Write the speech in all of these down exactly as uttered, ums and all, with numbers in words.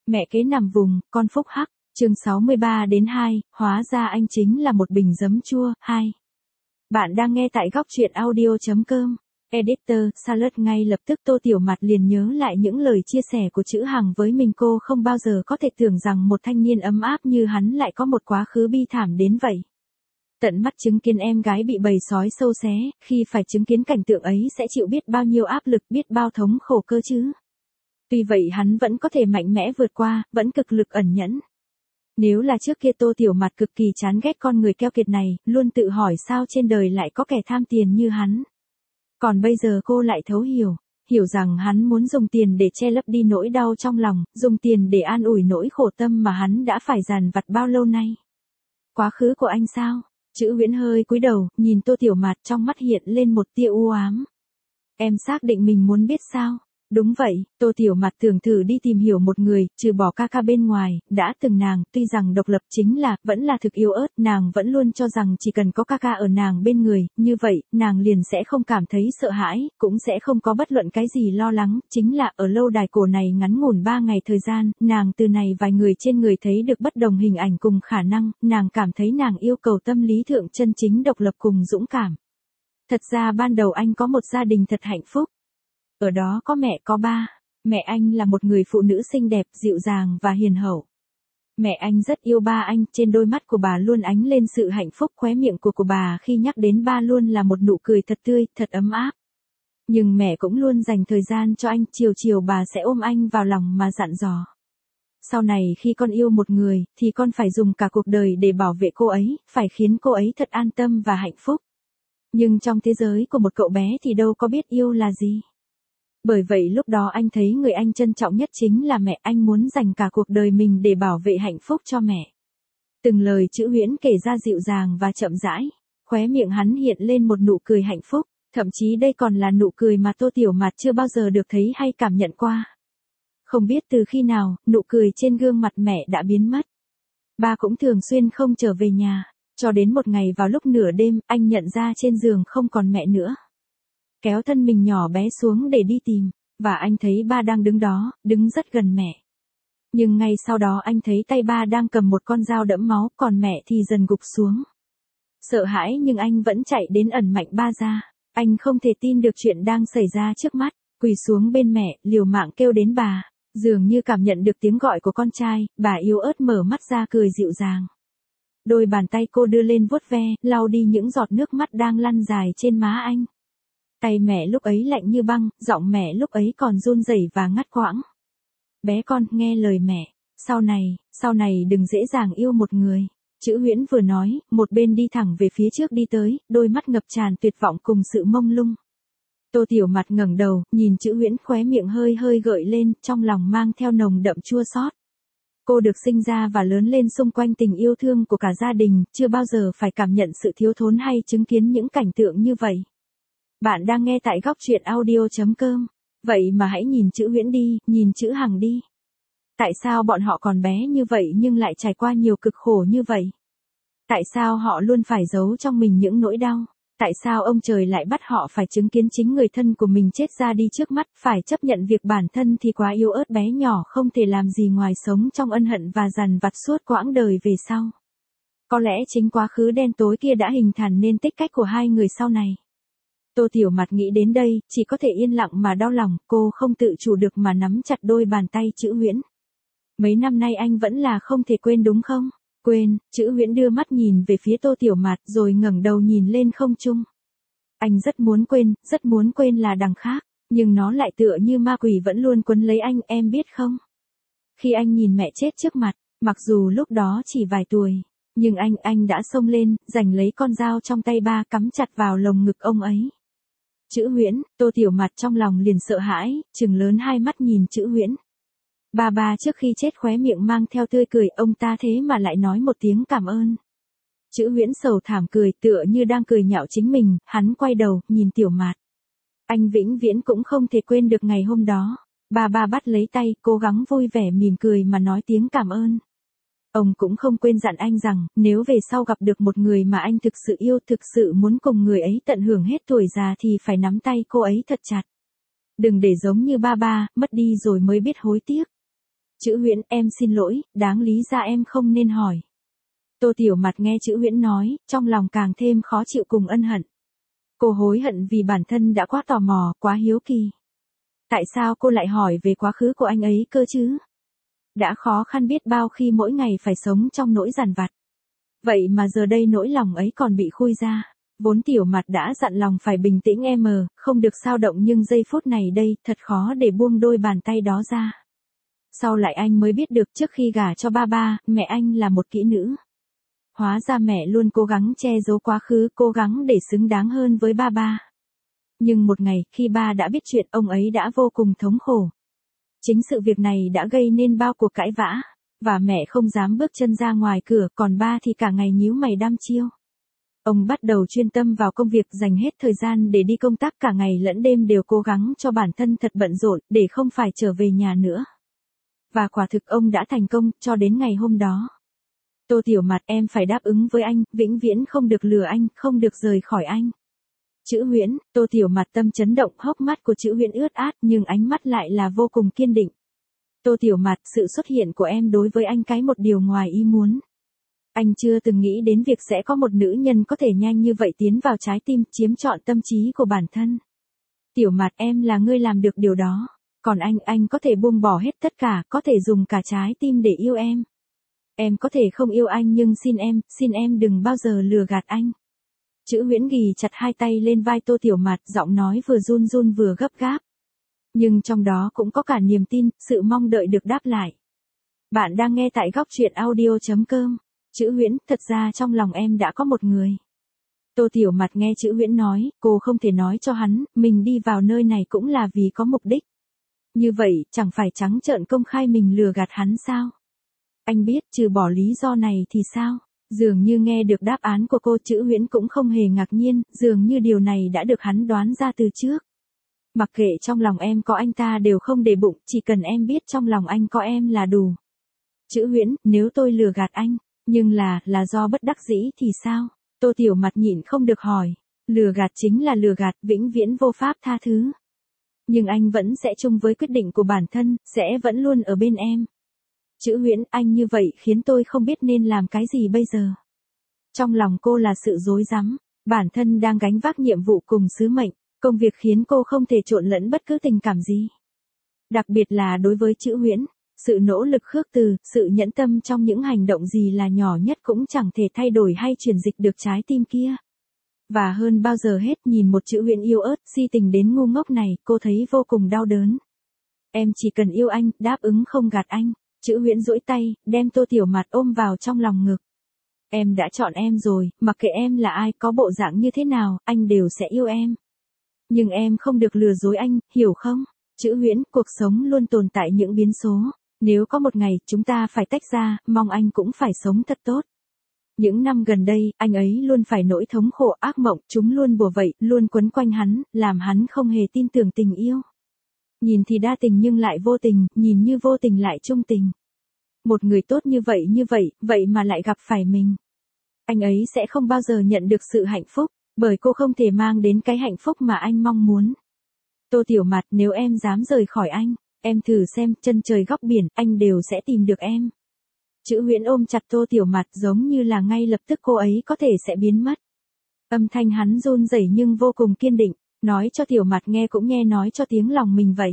Mẹ kế nằm vùng, con phúc hắc, chương sáu mươi ba đến hai, hóa ra anh chính là một bình giấm chua, hai. Bạn đang nghe tại góc truyện audio chấm com. Editor, Salad ngay lập tức Tô Tiểu Mạt liền nhớ lại những lời chia sẻ của Chữ Hằng với mình, cô không bao giờ có thể tưởng rằng một thanh niên ấm áp như hắn lại có một quá khứ bi thảm đến vậy. Tận mắt chứng kiến em gái bị bầy sói sâu xé, khi phải chứng kiến cảnh tượng ấy sẽ chịu biết bao nhiêu áp lực, biết bao thống khổ cơ chứ. Tuy vậy hắn vẫn có thể mạnh mẽ vượt qua, vẫn cực lực ẩn nhẫn. Nếu là trước kia Tô Tiểu Mạt cực kỳ chán ghét con người keo kiệt này, luôn tự hỏi sao trên đời lại có kẻ tham tiền như hắn. Còn bây giờ cô lại thấu hiểu, hiểu rằng hắn muốn dùng tiền để che lấp đi nỗi đau trong lòng, dùng tiền để an ủi nỗi khổ tâm mà hắn đã phải dằn vặt bao lâu nay. Quá khứ của anh sao? Chữ Huyễn hơi cúi đầu, nhìn Tô Tiểu Mạt, trong mắt hiện lên một tia u ám. Em xác định mình muốn biết sao? Đúng vậy, Tô Tiểu Mạt tưởng thử đi tìm hiểu một người, trừ bỏ ca ca bên ngoài, đã từng nàng, tuy rằng độc lập chính là, vẫn là thực yếu ớt, nàng vẫn luôn cho rằng chỉ cần có ca ca ở nàng bên người, như vậy, nàng liền sẽ không cảm thấy sợ hãi, cũng sẽ không có bất luận cái gì lo lắng, chính là ở lâu đài cổ này ngắn ngủn ba ngày thời gian, nàng từ này vài người trên người thấy được bất đồng hình ảnh cùng khả năng, nàng cảm thấy nàng yêu cầu tâm lý thượng chân chính độc lập cùng dũng cảm. Thật ra ban đầu anh có một gia đình thật hạnh phúc. Ở đó có mẹ có ba, mẹ anh là một người phụ nữ xinh đẹp, dịu dàng và hiền hậu. Mẹ anh rất yêu ba anh, trên đôi mắt của bà luôn ánh lên sự hạnh phúc, khóe miệng của của bà khi nhắc đến ba luôn là một nụ cười thật tươi, thật ấm áp. Nhưng mẹ cũng luôn dành thời gian cho anh, chiều chiều bà sẽ ôm anh vào lòng mà dặn dò. Sau này khi con yêu một người, thì con phải dùng cả cuộc đời để bảo vệ cô ấy, phải khiến cô ấy thật an tâm và hạnh phúc. Nhưng trong thế giới của một cậu bé thì đâu có biết yêu là gì. Bởi vậy lúc đó anh thấy người anh trân trọng nhất chính là mẹ, anh muốn dành cả cuộc đời mình để bảo vệ hạnh phúc cho mẹ. Từng lời Chữ Huyễn kể ra dịu dàng và chậm rãi, khóe miệng hắn hiện lên một nụ cười hạnh phúc, thậm chí đây còn là nụ cười mà Tô Tiểu Mạt chưa bao giờ được thấy hay cảm nhận qua. Không biết từ khi nào, nụ cười trên gương mặt mẹ đã biến mất. Ba cũng thường xuyên không trở về nhà, cho đến một ngày vào lúc nửa đêm, anh nhận ra trên giường không còn mẹ nữa. Kéo thân mình nhỏ bé xuống để đi tìm, và anh thấy ba đang đứng đó, đứng rất gần mẹ. Nhưng ngay sau đó anh thấy tay ba đang cầm một con dao đẫm máu, còn mẹ thì dần gục xuống. Sợ hãi nhưng anh vẫn chạy đến ẩn mạnh ba ra, anh không thể tin được chuyện đang xảy ra trước mắt, quỳ xuống bên mẹ, liều mạng kêu đến bà, dường như cảm nhận được tiếng gọi của con trai, bà yếu ớt mở mắt ra cười dịu dàng. Đôi bàn tay cô đưa lên vuốt ve, lau đi những giọt nước mắt đang lăn dài trên má anh. Tay mẹ lúc ấy lạnh như băng, giọng mẹ lúc ấy còn run rẩy và ngắt quãng. Bé con, nghe lời mẹ, sau này, sau này đừng dễ dàng yêu một người. Chữ Huyễn vừa nói, một bên đi thẳng về phía trước đi tới, đôi mắt ngập tràn tuyệt vọng cùng sự mông lung. Tô Tiểu Mạt ngẩng đầu, nhìn Chữ Huyễn, khóe miệng hơi hơi gợi lên, trong lòng mang theo nồng đậm chua xót. Cô được sinh ra và lớn lên xung quanh tình yêu thương của cả gia đình, chưa bao giờ phải cảm nhận sự thiếu thốn hay chứng kiến những cảnh tượng như vậy. Bạn đang nghe tại góc truyện audio chấm com. Vậy mà hãy nhìn Chữ Huyễn đi, nhìn Chữ Hằng đi. Tại sao bọn họ còn bé như vậy nhưng lại trải qua nhiều cực khổ như vậy? Tại sao họ luôn phải giấu trong mình những nỗi đau? Tại sao ông trời lại bắt họ phải chứng kiến chính người thân của mình chết ra đi trước mắt, phải chấp nhận việc bản thân thì quá yếu ớt bé nhỏ không thể làm gì ngoài sống trong ân hận và dằn vặt suốt quãng đời về sau? Có lẽ chính quá khứ đen tối kia đã hình thành nên tích cách của hai người sau này. Tô Tiểu Mạt nghĩ đến đây, chỉ có thể yên lặng mà đau lòng, cô không tự chủ được mà nắm chặt đôi bàn tay Chữ Huyễn. Mấy năm nay anh vẫn là không thể quên đúng không? Quên, Chữ Huyễn đưa mắt nhìn về phía Tô Tiểu Mạt rồi ngẩng đầu nhìn lên không trung. Anh rất muốn quên, rất muốn quên là đằng khác, nhưng nó lại tựa như ma quỷ vẫn luôn quấn lấy anh, em biết không? Khi anh nhìn mẹ chết trước mặt, mặc dù lúc đó chỉ vài tuổi, nhưng anh, anh đã xông lên, giành lấy con dao trong tay ba cắm chặt vào lồng ngực ông ấy. Chữ Huyễn, Tô Tiểu Mạt trong lòng liền sợ hãi, trừng lớn hai mắt nhìn Chữ Huyễn. Ba ba trước khi chết khóe miệng mang theo tươi cười, ông ta thế mà lại nói một tiếng cảm ơn. Chữ Huyễn sầu thảm cười, tựa như đang cười nhạo chính mình, hắn quay đầu, nhìn Tiểu Mạt. Anh vĩnh viễn cũng không thể quên được ngày hôm đó. Ba ba bắt lấy tay, cố gắng vui vẻ mỉm cười mà nói tiếng cảm ơn. Ông cũng không quên dặn anh rằng, nếu về sau gặp được một người mà anh thực sự yêu, thực sự muốn cùng người ấy tận hưởng hết tuổi già thì phải nắm tay cô ấy thật chặt. Đừng để giống như ba ba, mất đi rồi mới biết hối tiếc. Chữ Huyễn, em xin lỗi, đáng lý ra em không nên hỏi. Tô Tiểu Mặt nghe chữ Huyễn nói, trong lòng càng thêm khó chịu cùng ân hận. Cô hối hận vì bản thân đã quá tò mò, quá hiếu kỳ. Tại sao cô lại hỏi về quá khứ của anh ấy cơ chứ? Đã khó khăn biết bao khi mỗi ngày phải sống trong nỗi dằn vặt. Vậy mà giờ đây nỗi lòng ấy còn bị khui ra. Vốn Tiểu Mặt đã dặn lòng phải bình tĩnh em mờ, không được xao động nhưng giây phút này đây thật khó để buông đôi bàn tay đó ra. Sau lại anh mới biết được trước khi gả cho ba ba, mẹ anh là một kỹ nữ. Hóa ra mẹ luôn cố gắng che giấu quá khứ, cố gắng để xứng đáng hơn với ba ba. Nhưng một ngày, khi ba đã biết chuyện, ông ấy đã vô cùng thống khổ. Chính sự việc này đã gây nên bao cuộc cãi vã, và mẹ không dám bước chân ra ngoài cửa, còn ba thì cả ngày nhíu mày đăm chiêu. Ông bắt đầu chuyên tâm vào công việc, dành hết thời gian để đi công tác, cả ngày lẫn đêm đều cố gắng cho bản thân thật bận rộn, để không phải trở về nhà nữa. Và quả thực ông đã thành công, cho đến ngày hôm đó. Tô Tiểu Mặt, em phải đáp ứng với anh, vĩnh viễn không được lừa anh, không được rời khỏi anh. Chữ Huyễn, Tô Tiểu Mặt tâm chấn động, hốc mắt của chữ Huyễn ướt át nhưng ánh mắt lại là vô cùng kiên định. Tô Tiểu Mặt, sự xuất hiện của em đối với anh cái một điều ngoài ý muốn. Anh chưa từng nghĩ đến việc sẽ có một nữ nhân có thể nhanh như vậy tiến vào trái tim, chiếm trọn tâm trí của bản thân. Tiểu Mặt, em là người làm được điều đó. Còn anh, anh có thể buông bỏ hết tất cả, có thể dùng cả trái tim để yêu em. Em có thể không yêu anh nhưng xin em, xin em đừng bao giờ lừa gạt anh. Chữ Huyễn ghì chặt hai tay lên vai Tô Tiểu Mặt, giọng nói vừa run run vừa gấp gáp. Nhưng trong đó cũng có cả niềm tin, sự mong đợi được đáp lại. Bạn đang nghe tại góc truyện audio chấm com. Chữ Huyễn, thật ra trong lòng em đã có một người. Tô Tiểu Mặt nghe chữ Huyễn nói, cô không thể nói cho hắn, mình đi vào nơi này cũng là vì có mục đích. Như vậy, chẳng phải trắng trợn công khai mình lừa gạt hắn sao? Anh biết, trừ bỏ lý do này thì sao? Dường như nghe được đáp án của cô, chữ Huyễn cũng không hề ngạc nhiên, dường như điều này đã được hắn đoán ra từ trước. Mặc kệ trong lòng em có anh ta đều không để bụng, chỉ cần em biết trong lòng anh có em là đủ. Chữ Huyễn, nếu tôi lừa gạt anh, nhưng là, là do bất đắc dĩ thì sao? Tô Tiểu Mặt nhịn không được hỏi. Lừa gạt chính là lừa gạt, vĩnh viễn vô pháp tha thứ. Nhưng anh vẫn sẽ chung với quyết định của bản thân, sẽ vẫn luôn ở bên em. Chữ Huyễn, anh như vậy khiến tôi không biết nên làm cái gì bây giờ. Trong lòng cô là sự rối rắm, bản thân đang gánh vác nhiệm vụ cùng sứ mệnh, công việc khiến cô không thể trộn lẫn bất cứ tình cảm gì. Đặc biệt là đối với chữ Huyễn, sự nỗ lực khước từ, sự nhẫn tâm trong những hành động gì là nhỏ nhất cũng chẳng thể thay đổi hay chuyển dịch được trái tim kia. Và hơn bao giờ hết, nhìn một chữ Huyễn yêu ớt, si tình đến ngu ngốc này, cô thấy vô cùng đau đớn. Em chỉ cần yêu anh, đáp ứng không gạt anh. Chữ Huyễn duỗi tay, đem Tô Tiểu Mặt ôm vào trong lòng ngực. Em đã chọn em rồi, mặc kệ em là ai, có bộ dạng như thế nào, anh đều sẽ yêu em. Nhưng em không được lừa dối anh, hiểu không? Chữ Huyễn, cuộc sống luôn tồn tại những biến số. Nếu có một ngày, chúng ta phải tách ra, mong anh cũng phải sống thật tốt. Những năm gần đây, anh ấy luôn phải nỗi thống khổ ác mộng, chúng luôn bủa vây, luôn quấn quanh hắn, làm hắn không hề tin tưởng tình yêu. Nhìn thì đa tình nhưng lại vô tình, nhìn như vô tình lại trung tình. Một người tốt như vậy như vậy, vậy mà lại gặp phải mình. Anh ấy sẽ không bao giờ nhận được sự hạnh phúc, bởi cô không thể mang đến cái hạnh phúc mà anh mong muốn. Tô Tiểu Mặt, nếu em dám rời khỏi anh, em thử xem, chân trời góc biển, anh đều sẽ tìm được em. Chữ Huyễn ôm chặt Tô Tiểu Mặt giống như là ngay lập tức cô ấy có thể sẽ biến mất. Âm thanh hắn run rẩy nhưng vô cùng kiên định, nói cho Tiểu Mặt nghe cũng nghe nói cho tiếng lòng mình vậy.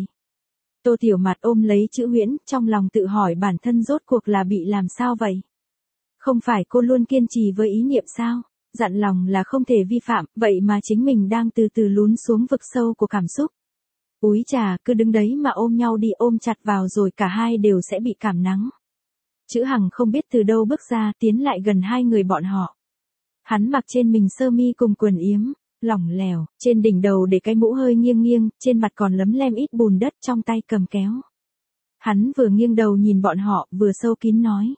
Tô Tiểu Mặt ôm lấy chữ Huyễn, trong lòng tự hỏi bản thân rốt cuộc là bị làm sao vậy? Không phải cô luôn kiên trì với ý niệm sao? Dặn lòng là không thể vi phạm, vậy mà chính mình đang từ từ lún xuống vực sâu của cảm xúc. Úi chà, cứ đứng đấy mà ôm nhau đi, ôm chặt vào rồi cả hai đều sẽ bị cảm nắng. Chữ Hằng không biết từ đâu bước ra, tiến lại gần hai người bọn họ. Hắn mặc trên mình sơ mi cùng quần yếm, lỏng lẻo, trên đỉnh đầu để cái mũ hơi nghiêng nghiêng, trên mặt còn lấm lem ít bùn đất, trong tay cầm kéo. Hắn vừa nghiêng đầu nhìn bọn họ, vừa sâu kín nói.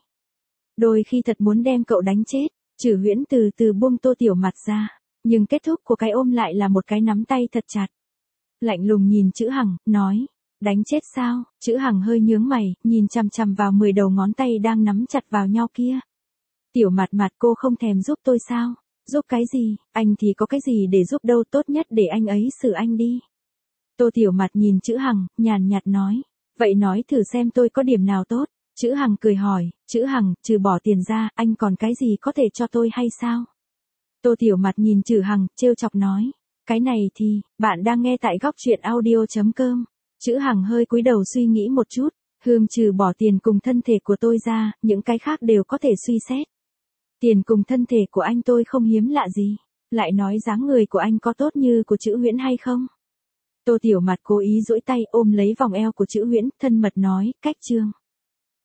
Đôi khi thật muốn đem cậu đánh chết. Chử Huyễn từ từ buông Tô Tiểu Mặt ra, nhưng kết thúc của cái ôm lại là một cái nắm tay thật chặt. Lạnh lùng nhìn chữ Hằng, nói, đánh chết sao? Chữ Hằng hơi nhướng mày, nhìn chằm chằm vào mười đầu ngón tay đang nắm chặt vào nhau kia. Tiểu Mặt Mặt, cô không thèm giúp tôi sao? Giúp cái gì? Anh thì có cái gì để giúp đâu, tốt nhất để anh ấy xử anh đi. Tô Tiểu Mặt nhìn chữ Hằng, nhàn nhạt nói, Vậy nói thử xem tôi có điểm nào tốt. Chữ Hằng cười hỏi, Chữ Hằng, trừ bỏ tiền ra, anh còn cái gì có thể cho tôi hay sao? Tô Tiểu Mặt nhìn Chữ Hằng, trêu chọc nói. Cái này thì, bạn đang nghe tại góc truyện audio.com. Chữ Hằng hơi cúi đầu suy nghĩ một chút. Hương, trừ bỏ tiền cùng thân thể của tôi ra, những cái khác đều có thể suy xét. Tiền cùng thân thể của anh tôi không hiếm lạ gì. Lại nói dáng người của anh có tốt như của Chữ Huyễn hay không? Tô Tiểu Mặt cố ý duỗi tay ôm lấy vòng eo của Chữ Huyễn, thân mật nói, cách trương.